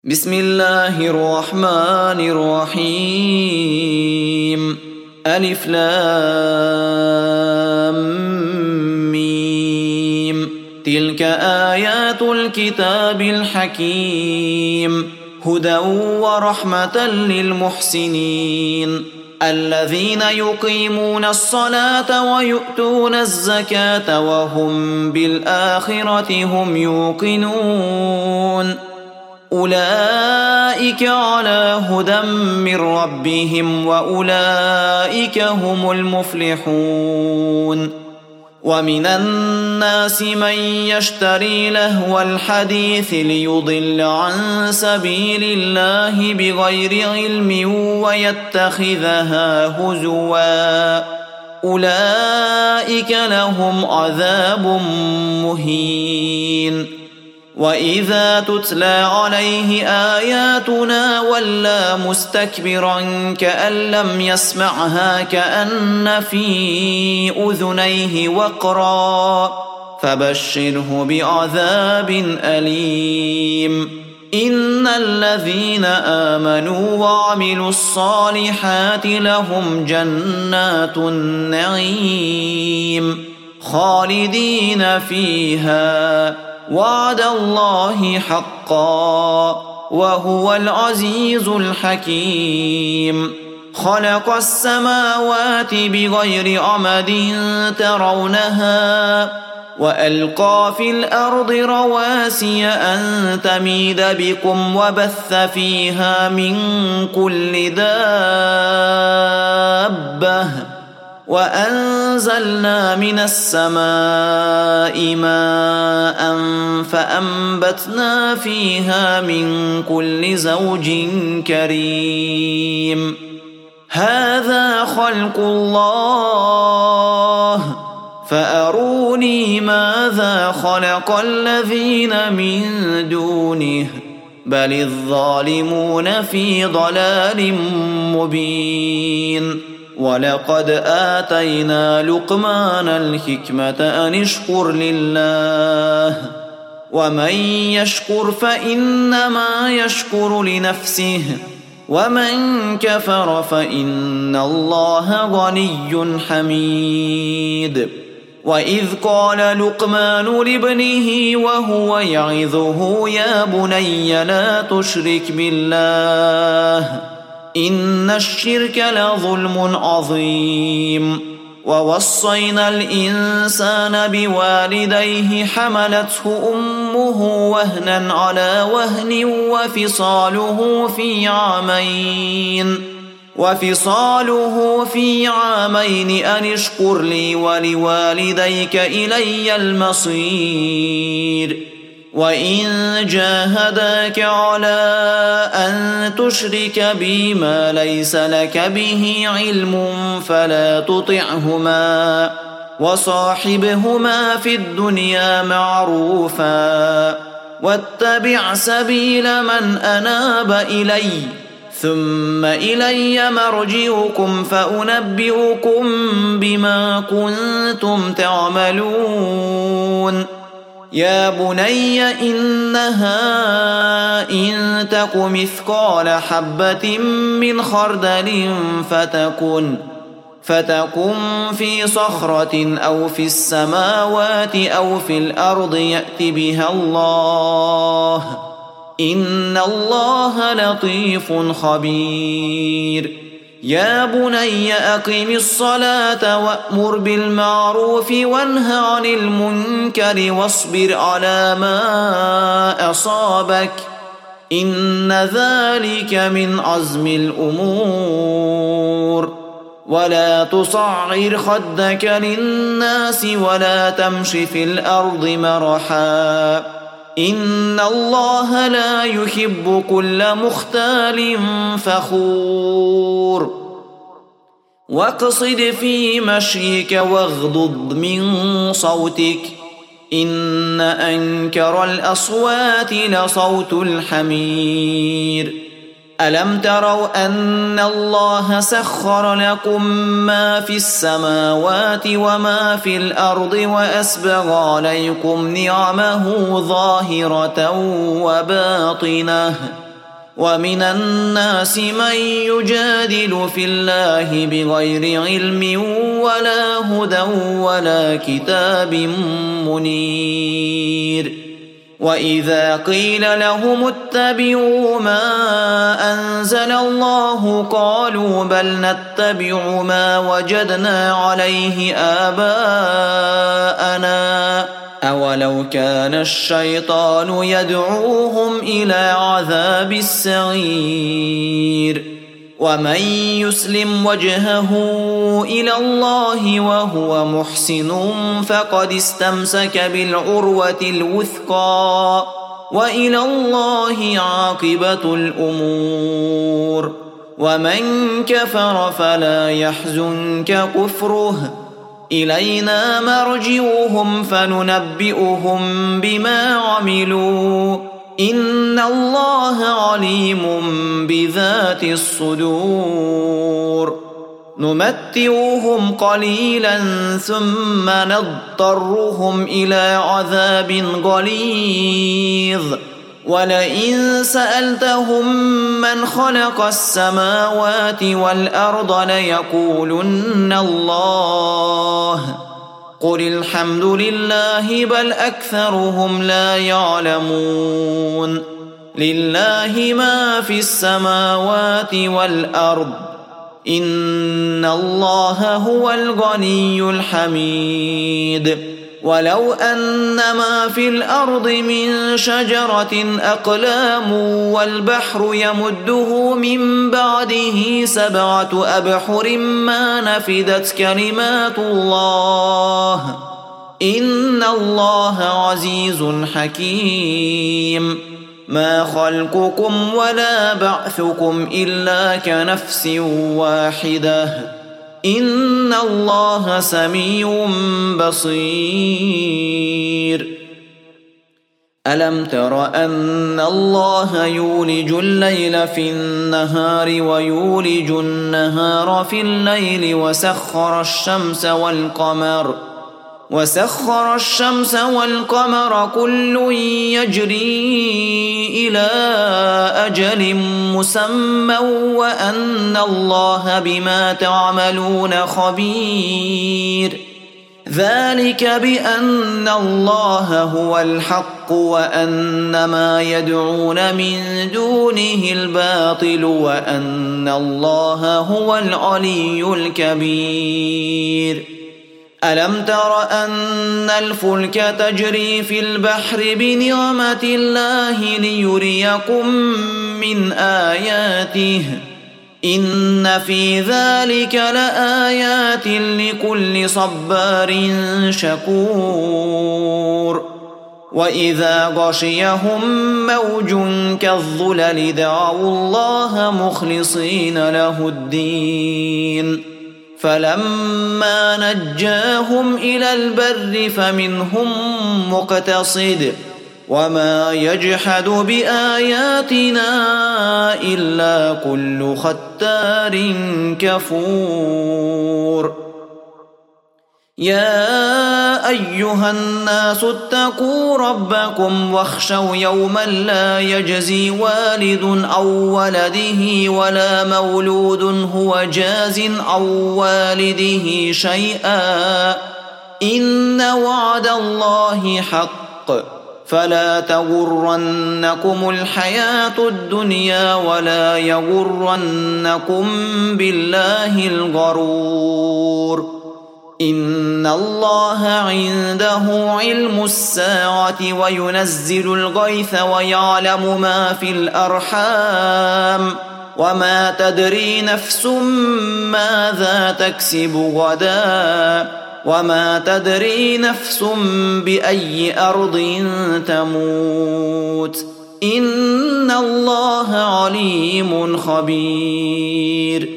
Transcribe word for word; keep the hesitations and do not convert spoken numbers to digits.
بسم الله الرحمن الرحيم. ألف لام ميم. تلك آيات الكتاب الحكيم، هدى ورحمة للمحسنين الذين يقيمون الصلاة ويؤتون الزكاة وهم بالآخرة هم يوقنون. أولئك على هدى من ربهم وأولئك هم المفلحون. ومن الناس من يشتري لهو الحديث ليضل عن سبيل الله بغير علم ويتخذها هزوا، أولئك لهم عذاب مهين. وإذا تتلى عليه آياتنا ولى مستكبرا كأن لم يسمعها كأن في أذنيه وقرا، فبشره بعذاب أليم. إن الذين آمنوا وعملوا الصالحات لهم جنات النعيم خالدين فيها، وعد الله حقا وهو العزيز الحكيم. خلق السماوات بغير عمد ترونها وألقى في الأرض رواسي أن تميد بكم وبث فيها من كل دابة، وأنزلنا من السماء ماء فأنبتنا فيها من كل زوج كريم. هذا خلق الله فأروني ماذا خلق الذين من دونه بل الظالمون في ضلال مبين. ولقد آتينا لقمان الحكمة أن اشكر لله، ومن يشكر فإنما يشكر لنفسه، ومن كفر فإن الله غني حميد. وإذ قال لقمان لابنه وهو يعظه يا بني لا تشرك بالله إن الشرك لظلم عظيم. ووصينا الإنسان بوالديه حملته أمه وهنا على وهن وفصاله في عامين وفصاله في عامين أن اشكر لي ولوالديك إلي المصير. وإن جاهداك على أن تشرك بي ما ليس لك به علم فلا تطعهما وصاحبهما في الدنيا معروفا، واتبع سبيل من أناب إلي ثم إلي مرجعكم فأنبئكم بما كنتم تعملون. يا بني إنها إن تك مثقال حبة من خردل فتكن فتكن في صخرة أو في السماوات أو في الأرض يأت بها الله، إن الله لطيف خبير. يا بني أقم الصلاة وأمر بالمعروف وانه عن المنكر واصبر على ما أصابك إن ذلك من عزم الأمور. ولا تصعر خدك للناس ولا تمش في الأرض مرحا، إن الله لا يحب كل مختال فخور. واقصد في مشيك واغضض من صوتك إن أنكر الأصوات لصوت الحمير. ألم تروا أن الله سخر لكم ما في السماوات وما في الأرض وأسبغ عليكم نعمه ظاهرة وباطنة ومن الناس من يجادل في الله بغير علم ولا هدى ولا كتاب منير. وإذا قيل لهم اتبعوا ما أنزل الله قالوا بل نتبع ما وجدنا عليه آباءنا أولو كان الشيطان يدعوهم إلى عذاب السعير. ومن يسلم وجهه إلى الله وهو محسن فقد استمسك بالعروة الوثقى وإلى الله عاقبة الأمور. ومن كفر فلا يحزنك كفره إلينا مرجعهم فننبئهم بما عملوا إن الله عليم بذات الصدور. نمتعهم قليلا ثم نضطرهم إلى عذاب غليظ ولئن سألتهم من خلق السماوات والأرض ليقولن الله قل الحمد لله بل أكثرهم لا يعلمون. لله ما في السماوات والأرض إن الله هو الغني الحميد. ولو أن ما في الأرض من شجرة أقلام والبحر يمده من بعده سبعة أبحر ما نفدت كلمات الله إن الله عزيز حكيم. ما خلقكم ولا بعثكم إلا كنفس واحدة إن الله سميع بصير. ألم تر أن الله يولج الليل في النهار ويولج النهار في الليل وسخر الشمس والقمر وسخر الشمس والقمر كل يجري إلى أجل مسمى وأن الله بما تعملون خبير. ذلك بأن الله هو الحق وأن ما يدعون من دونه الباطل وأن الله هو العلي الكبير. ألم تر أن الفلك تجري في البحر بنعمة الله ليريكم من آياته إن في ذلك لآيات لكل صبار شكور. وإذا غشيهم موج كالظلل دعوا الله مخلصين له الدين فلما نجاهم إلى البر فمنهم مقتصد وما يجحد بآياتنا إلا كل ختار كفور. يا أيها الناس اتقوا ربكم واخشوا يوما لا يجزي والد أو ولده ولا مولود هو جاز أو والده شيئا إن وعد الله حق فلا تغرنكم الحياة الدنيا ولا يغرنكم بالله الغرور. إن الله عنده علم الساعة وينزل الغيث ويعلم ما في الأرحام وما تدري نفس ماذا تكسب غدا وما تدري نفس بأي أرض تموت إن الله عليم خبير.